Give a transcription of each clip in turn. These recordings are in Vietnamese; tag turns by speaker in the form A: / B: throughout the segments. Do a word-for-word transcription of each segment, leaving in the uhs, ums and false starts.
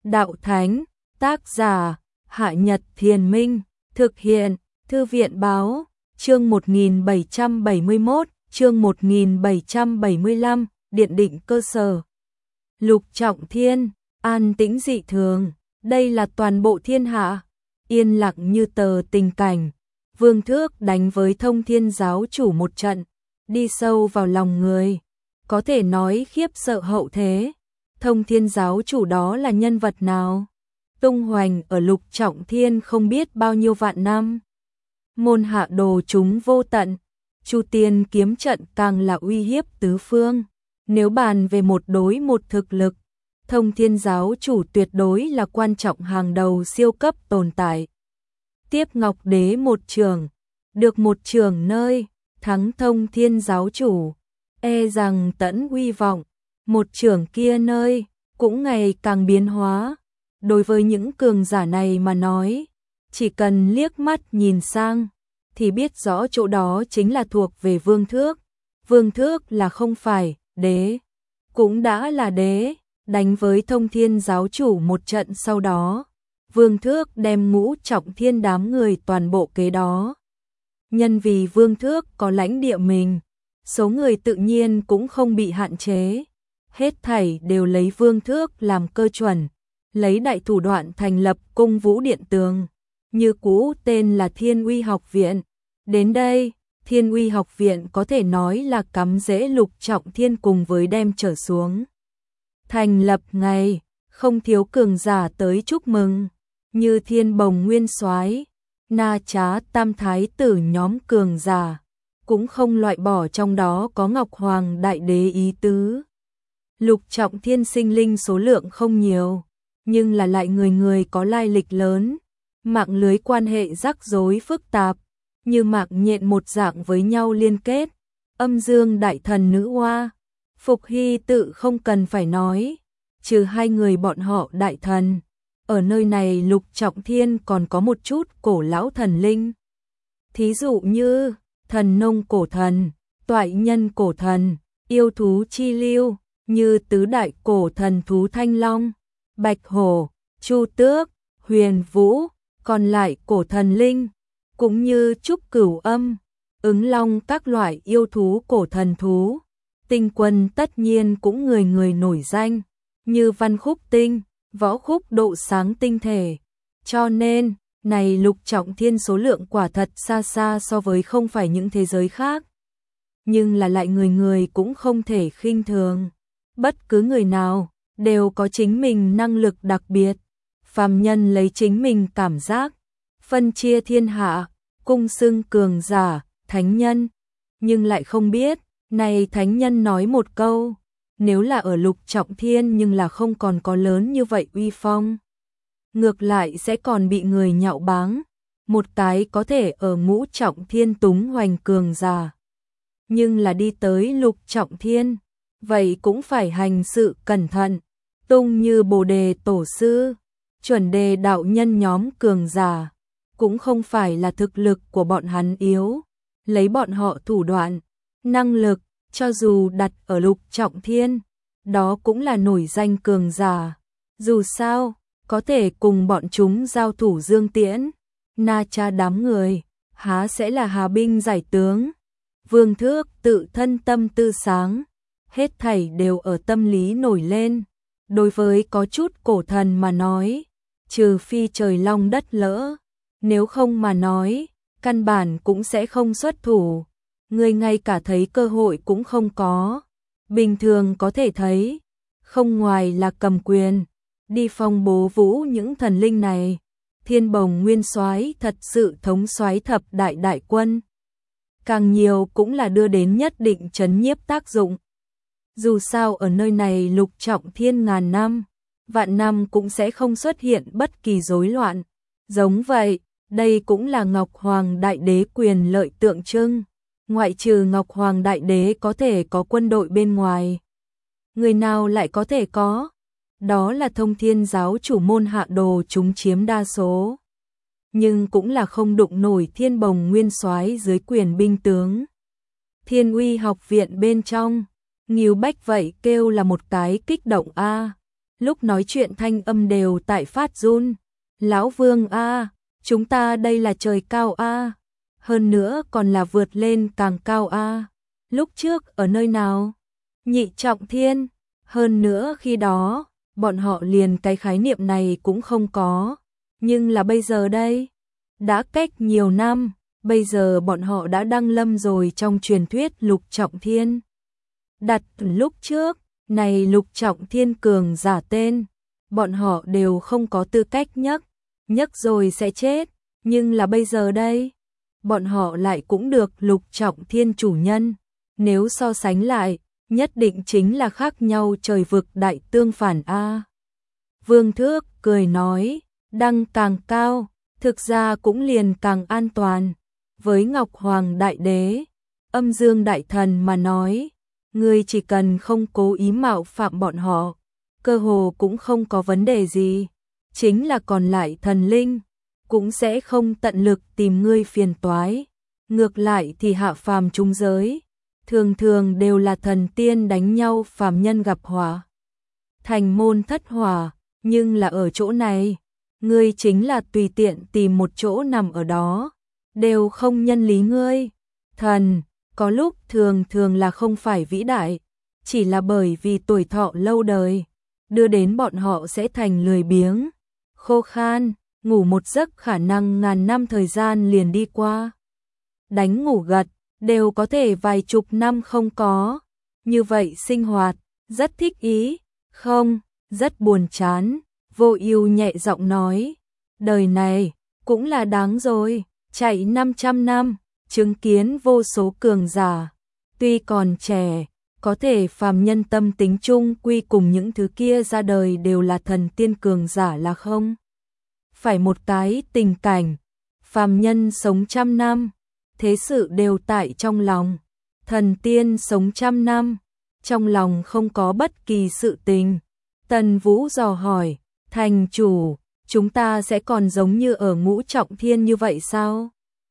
A: Đạo Thánh, tác giả, Hạ Nhật Thiền Minh, thực hiện, Thư viện Báo, chương một nghìn bảy trăm bảy mươi mốt, chương một nghìn bảy trăm bảy mươi lăm, Điện định cơ sở. Lục Trọng Thiên, an tĩnh dị thường, đây là toàn bộ thiên hạ, yên lặng như tờ tình cảnh. Vương Thước đánh với Thông Thiên giáo chủ một trận, đi sâu vào lòng người, có thể nói khiếp sợ hậu thế. Thông Thiên giáo chủ đó là nhân vật nào? Tung hoành ở Lục Trọng Thiên không biết bao nhiêu vạn năm. Môn hạ đồ chúng vô tận, Chu Tiên kiếm trận càng là uy hiếp tứ phương. Nếu bàn về một đối một thực lực, Thông Thiên giáo chủ tuyệt đối là quan trọng hàng đầu siêu cấp tồn tại. Tiếp Ngọc Đế một trường, được một trường nơi, thắng Thông Thiên giáo chủ, e rằng tẫn uy vọng, một trường kia nơi, cũng ngày càng biến hóa. Đối với những cường giả này mà nói, chỉ cần liếc mắt nhìn sang, thì biết rõ chỗ đó chính là thuộc về Vương Thước. Vương Thước là không phải đế, cũng đã là đế, đánh với Thông Thiên giáo chủ một trận sau đó. Vương Thước đem Ngũ Trọng Thiên đám người toàn bộ kế đó. Nhân vì Vương Thước có lãnh địa mình, số người tự nhiên cũng không bị hạn chế. Hết thảy đều lấy Vương Thước làm cơ chuẩn, lấy đại thủ đoạn thành lập Cung Vũ Điện Tường, như cũ tên là Thiên Uy Học Viện. Đến đây, Thiên Uy Học Viện có thể nói là cắm rễ Lục Trọng Thiên cùng với đem trở xuống. Thành lập ngày, không thiếu cường giả tới chúc mừng, như Thiên Bồng Nguyên Soái, Na Trá Tam Thái tử nhóm cường giả, cũng không loại bỏ trong đó có Ngọc Hoàng Đại Đế ý tứ. Lục Trọng Thiên sinh linh số lượng không nhiều, nhưng là lại người người có lai lịch lớn, mạng lưới quan hệ rắc rối phức tạp, như mạng nhện một dạng với nhau liên kết. Âm Dương Đại Thần Nữ Hoa, Phục Hy tự không cần phải nói, trừ hai người bọn họ đại thần, ở nơi này Lục Trọng Thiên còn có một chút cổ lão thần linh. Thí dụ như Thần Nông cổ thần, Toại Nhân cổ thần, Yêu thú chi lưu, như tứ đại cổ thần thú Thanh Long, Bạch Hổ, Chu Tước, Huyền Vũ, còn lại cổ thần linh, cũng như Trúc Cửu Âm, Ứng Long các loại yêu thú cổ thần thú. Tinh quân tất nhiên cũng người người nổi danh, như Văn Khúc Tinh, Võ Khúc độ sáng tinh thể. Cho nên, này Lục Trọng Thiên số lượng quả thật xa xa so với không phải những thế giới khác. Nhưng là lại người người cũng không thể khinh thường. Bất cứ người nào, đều có chính mình năng lực đặc biệt. Phàm nhân lấy chính mình cảm giác, phân chia thiên hạ, cung xưng cường giả, thánh nhân. Nhưng lại không biết, này thánh nhân nói một câu, nếu là ở Lục Trọng Thiên nhưng là không còn có lớn như vậy uy phong. Ngược lại sẽ còn bị người nhạo báng, một cái có thể ở Ngũ Trọng Thiên túng hoành cường giả. Nhưng là đi tới Lục Trọng Thiên, vậy cũng phải hành sự cẩn thận, tung như Bồ Đề Tổ Sư, chuẩn đề đạo nhân nhóm cường giả, cũng không phải là thực lực của bọn hắn yếu, lấy bọn họ thủ đoạn, năng lực, cho dù đặt ở Lục Trọng Thiên, đó cũng là nổi danh cường giả. Dù sao, có thể cùng bọn chúng giao thủ Dương Tiễn, Na Trá đám người, há sẽ là hà binh giải tướng. Vương Thước tự thân tâm tư sáng, hết thảy đều ở tâm lý nổi lên. Đối với có chút cổ thần mà nói, trừ phi trời long đất lỡ, nếu không mà nói, căn bản cũng sẽ không xuất thủ. Người ngay cả thấy cơ hội cũng không có. Bình thường có thể thấy, không ngoài là cầm quyền, đi phong bố vũ những thần linh này. Thiên Bồng Nguyên Soái thật sự thống soái thập đại đại quân, càng nhiều cũng là đưa đến nhất định trấn nhiếp tác dụng. Dù sao ở nơi này Lục Trọng Thiên ngàn năm, vạn năm cũng sẽ không xuất hiện bất kỳ rối loạn. Giống vậy, đây cũng là Ngọc Hoàng Đại Đế quyền lợi tượng trưng. Ngoại trừ Ngọc Hoàng Đại Đế có thể có quân đội bên ngoài, người nào lại có thể có? Đó là Thông Thiên giáo chủ môn hạ đồ chúng chiếm đa số. Nhưng cũng là không đụng nổi Thiên Bồng Nguyên Soái dưới quyền binh tướng. Thiên Uy Học Viện bên trong, Ngưu Bách vậy kêu là một cái kích động a. lúc nói chuyện thanh âm đều tại phát run. Lão Vương a, chúng ta đây là trời cao a, hơn nữa còn là vượt lên càng cao a. Lúc trước ở nơi nào? Nhị Trọng Thiên, hơn nữa khi đó, bọn họ liền cái khái niệm này cũng không có, nhưng là bây giờ đây, đã cách nhiều năm, bây giờ bọn họ đã đăng lâm rồi trong truyền thuyết Lục Trọng Thiên. Đặt lúc trước, này Lục Trọng Thiên cường giả tên, bọn họ đều không có tư cách nhắc, nhắc rồi sẽ chết, nhưng là bây giờ đây, bọn họ lại cũng được Lục Trọng Thiên chủ nhân, nếu so sánh lại, nhất định chính là khác nhau trời vực đại tương phản a. Vương Thước cười nói, đăng càng cao, thực ra cũng liền càng an toàn. Với Ngọc Hoàng Đại Đế, Âm Dương Đại Thần mà nói, ngươi chỉ cần không cố ý mạo phạm bọn họ, cơ hồ cũng không có vấn đề gì. Chính là còn lại thần linh, cũng sẽ không tận lực tìm ngươi phiền toái. Ngược lại thì hạ phàm trung giới, thường thường đều là thần tiên đánh nhau phàm nhân gặp họa. Thành môn thất hỏa, nhưng là ở chỗ này, ngươi chính là tùy tiện tìm một chỗ nằm ở đó, đều không nhân lý ngươi. Thần, có lúc thường thường là không phải vĩ đại, chỉ là bởi vì tuổi thọ lâu đời, đưa đến bọn họ sẽ thành lười biếng, khô khan, ngủ một giấc khả năng ngàn năm thời gian liền đi qua. Đánh ngủ gật, đều có thể vài chục năm không có. Như vậy sinh hoạt, rất thích ý, không, rất buồn chán. Vô Ưu nhẹ giọng nói, đời này, cũng là đáng rồi, chạy năm trăm năm, chứng kiến vô số cường giả. Tuy còn trẻ, có thể phàm nhân tâm tính chung quy cùng những thứ kia ra đời đều là thần tiên cường giả là không. Phải một cái tình cảnh, phàm nhân sống trăm năm, thế sự đều tại trong lòng, thần tiên sống trăm năm, trong lòng không có bất kỳ sự tình. Tần Vũ dò hỏi, thành chủ, chúng ta sẽ còn giống như ở Ngũ Trọng Thiên như vậy sao?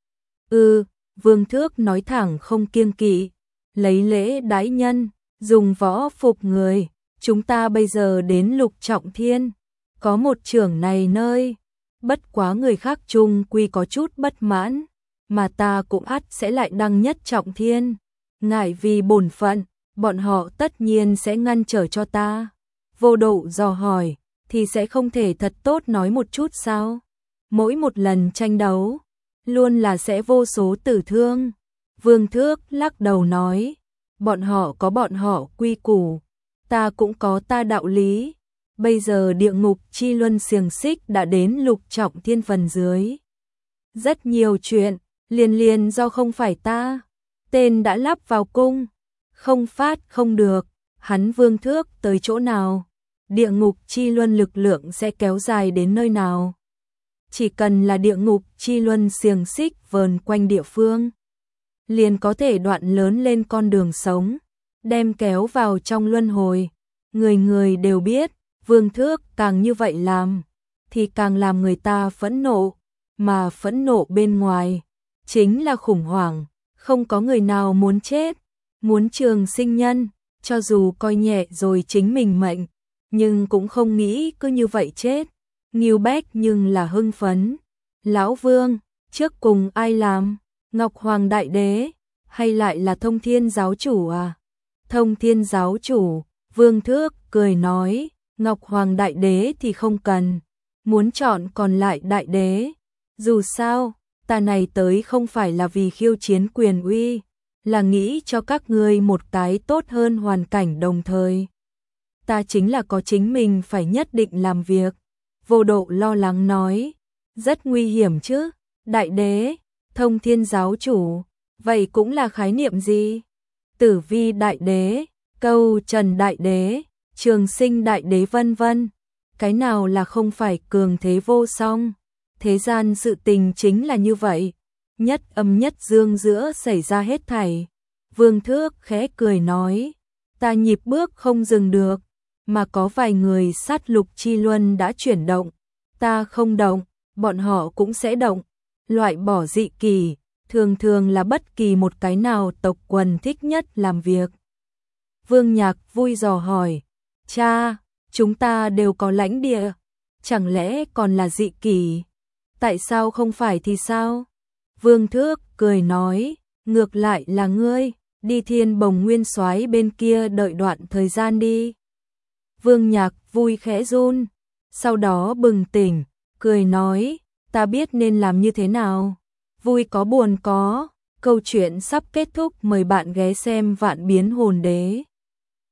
A: Ừ, Vương Thước nói thẳng không kiêng kỵ, lấy lễ đãi nhân, dùng võ phục người, chúng ta bây giờ đến Lục Trọng Thiên, có một trưởng này nơi, bất quá người khác chung quy có chút bất mãn, mà ta cũng ắt sẽ lại đăng nhất Trọng Thiên, ngại vì bổn phận, bọn họ tất nhiên sẽ ngăn trở cho ta. Vô Độ dò hỏi, thì sẽ không thể thật tốt nói một chút sao? Mỗi một lần tranh đấu, luôn là sẽ vô số tử thương. Vương Thước lắc đầu nói, bọn họ có bọn họ quy củ, ta cũng có ta đạo lý. Bây giờ địa ngục chi luân xiềng xích đã đến Lục Trọng Thiên phần dưới. Rất nhiều chuyện, liền liền do không phải ta. Tên đã lắp vào cung, không phát không được, hắn Vương Thước tới chỗ nào, địa ngục chi luân lực lượng sẽ kéo dài đến nơi nào. Chỉ cần là địa ngục chi luân xiềng xích vờn quanh địa phương, liền có thể đoạn lớn lên con đường sống, đem kéo vào trong luân hồi. Người người đều biết, Vương Thước càng như vậy làm, thì càng làm người ta phẫn nộ, mà phẫn nộ bên ngoài, chính là khủng hoảng, không có người nào muốn chết, muốn trường sinh nhân, cho dù coi nhẹ rồi chính mình mệnh, nhưng cũng không nghĩ cứ như vậy chết. Ngưu Bách nhưng là hưng phấn. Lão Vương, trước cùng ai làm? Ngọc Hoàng Đại Đế, hay lại là Thông Thiên Giáo Chủ à? Thông Thiên Giáo Chủ, Vương Thước cười nói, Ngọc Hoàng Đại Đế thì không cần, muốn chọn còn lại Đại Đế. Dù sao, ta này tới không phải là vì khiêu chiến quyền uy, là nghĩ cho các ngươi một cái tốt hơn hoàn cảnh đồng thời. Ta chính là có chính mình phải nhất định làm việc. Vô Độ lo lắng nói, rất nguy hiểm chứ, Đại Đế, Thông Thiên Giáo Chủ, vậy cũng là khái niệm gì? Tử Vi Đại Đế, Câu Trần Đại Đế, Trường Sinh Đại Đế vân vân, cái nào là không phải cường thế vô song? Thế gian sự tình chính là như vậy, nhất âm nhất dương giữa xảy ra hết thảy. Vương Thước khẽ cười nói, ta nhịp bước không dừng được, mà có vài người sát lục chi luân đã chuyển động, ta không động, bọn họ cũng sẽ động. Loại bỏ dị kỳ, thường thường là bất kỳ một cái nào tộc quần thích nhất làm việc. Vương Nhạc vui dò hỏi, cha, chúng ta đều có lãnh địa, chẳng lẽ còn là dị kỷ? Tại sao không phải thì sao? Vương Thước cười nói, ngược lại là ngươi, đi Thiên Bồng Nguyên Soái bên kia đợi đoạn thời gian đi. Vương Nhạc vui khẽ run, sau đó bừng tỉnh, cười nói, ta biết nên làm như thế nào. Vui có buồn có, câu chuyện sắp kết thúc, mời bạn ghé xem Vạn Biến Hồn Đế.